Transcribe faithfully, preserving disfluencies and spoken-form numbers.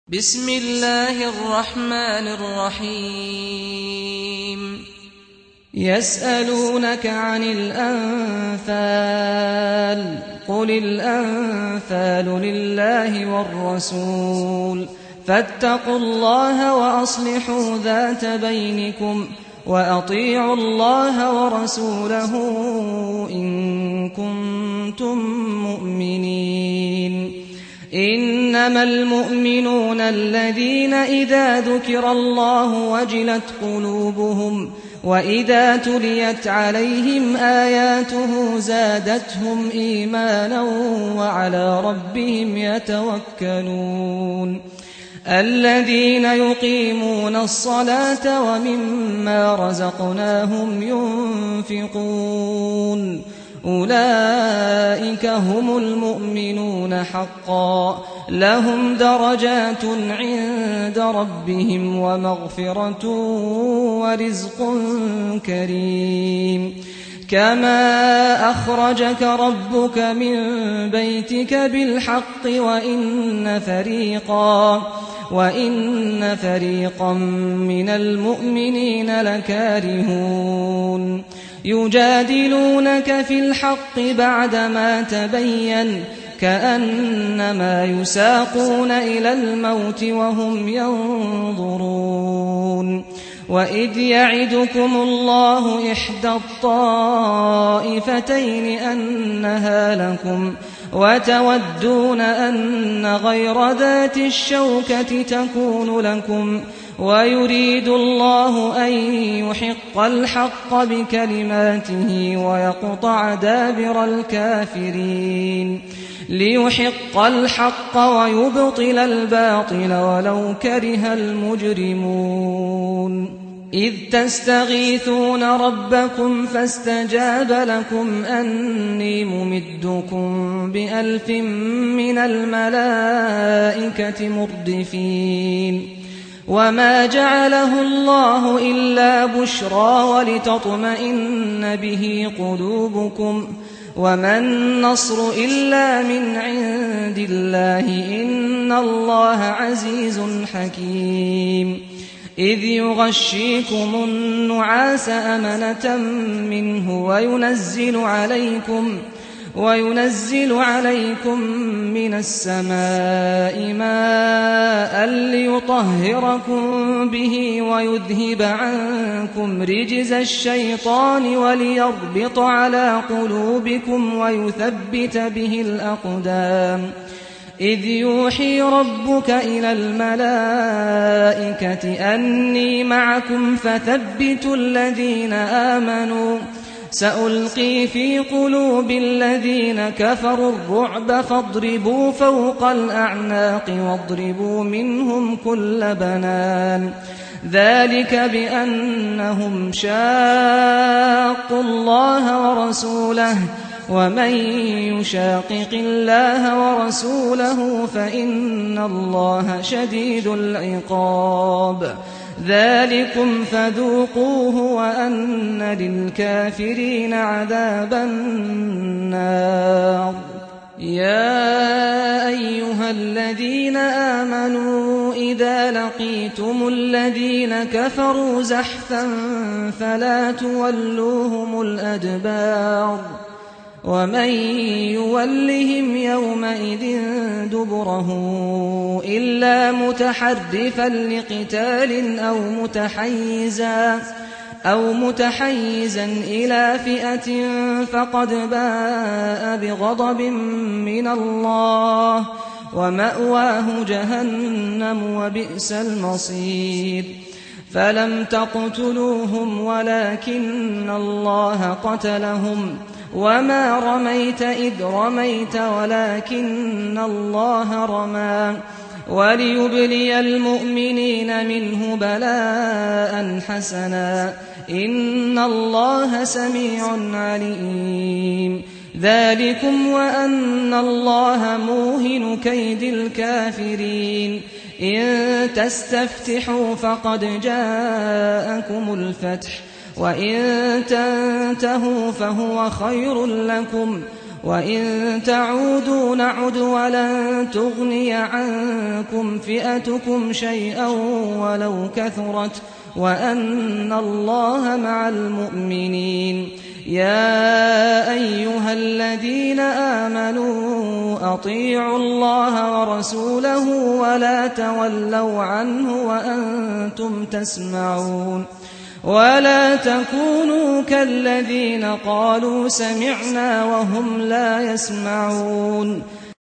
بسم الله الرحمن الرحيم يسألونك عن الأنفال قل الأنفال لله والرسول فاتقوا الله وأصلحوا ذات بينكم وأطيعوا الله ورسوله إن كنتم مؤمنين إنما المؤمنون الذين إذا ذكر الله وجلت قلوبهم وإذا تليت عليهم آياته زادتهم إيمانا وعلى ربهم يتوكلون الذين يقيمون الصلاة ومما رزقناهم ينفقون أولئك هم المؤمنون حقا لهم درجات عند ربهم ومغفرة ورزق كريم كما أخرجك ربك من بيتك بالحق وإن فريقا وإن فريقا من المؤمنين لكارهون يجادلونك في الحق بعدما تبين كأنما يساقون إلى الموت وهم ينظرون وإذ يعدكم الله إحدى الطائفتين أنها لكم وتودون أن غير ذات الشوكة تكون لكم ويريد الله أن يحق الحق بكلماته ويقطع دابر الكافرين ليحق الحق ويبطل الباطل ولو كره المجرمون إذ تستغيثون ربكم فاستجاب لكم أني ممدكم بألف من الملائكة مردفين وما جعله الله إلا بشرى ولتطمئن به قلوبكم وما النصر إلا من عند الله إن الله عزيز حكيم إذ يغشيكم النعاس أمنة منه وينزل عليكم وينزل عليكم من السماء ماء ليطهركم به ويذهب عنكم رجز الشيطان وليربط على قلوبكم ويثبت به الأقدام إذ يوحي ربك إلى الملائكة أني معكم فثبتوا الذين آمنوا سألقي في قلوب الذين كفروا الرعب فاضربوا فوق الأعناق واضربوا منهم كل بنان ذلك بأنهم شاقوا الله ورسوله ومن يشاقق الله ورسوله فإن الله شديد العقاب ذلكم فذوقوه وأن للكافرين عذاب النار يا أيها الذين آمنوا إذا لقيتم الذين كفروا زحفا فلا تولوهم الأدبار ومن يولهم يومئذ دبره إلا متحرفا لقتال أو متحيزا أو متحيزا إلى فئة فقد باء بغضب من الله ومأواه جهنم وبئس المصير فلم تقتلوهم ولكن الله قتلهم وما رميت إذ رميت ولكن الله رمى وليبلي المؤمنين منه بلاء حسنا إن الله سميع عليم ذلكم وأن الله موهن كيد الكافرين إن تستفتحوا فقد جاءكم الفتح وإن تنتهوا فهو خير لكم وإن تعودوا نعد ولن تغني عنكم فئتكم شيئا ولو كثرت وأن الله مع المؤمنين يا أيها الذين آمنوا أطيعوا الله ورسوله ولا تولوا عنه وأنتم تسمعون ولا تكونوا كالذين قالوا سمعنا وهم لا يسمعون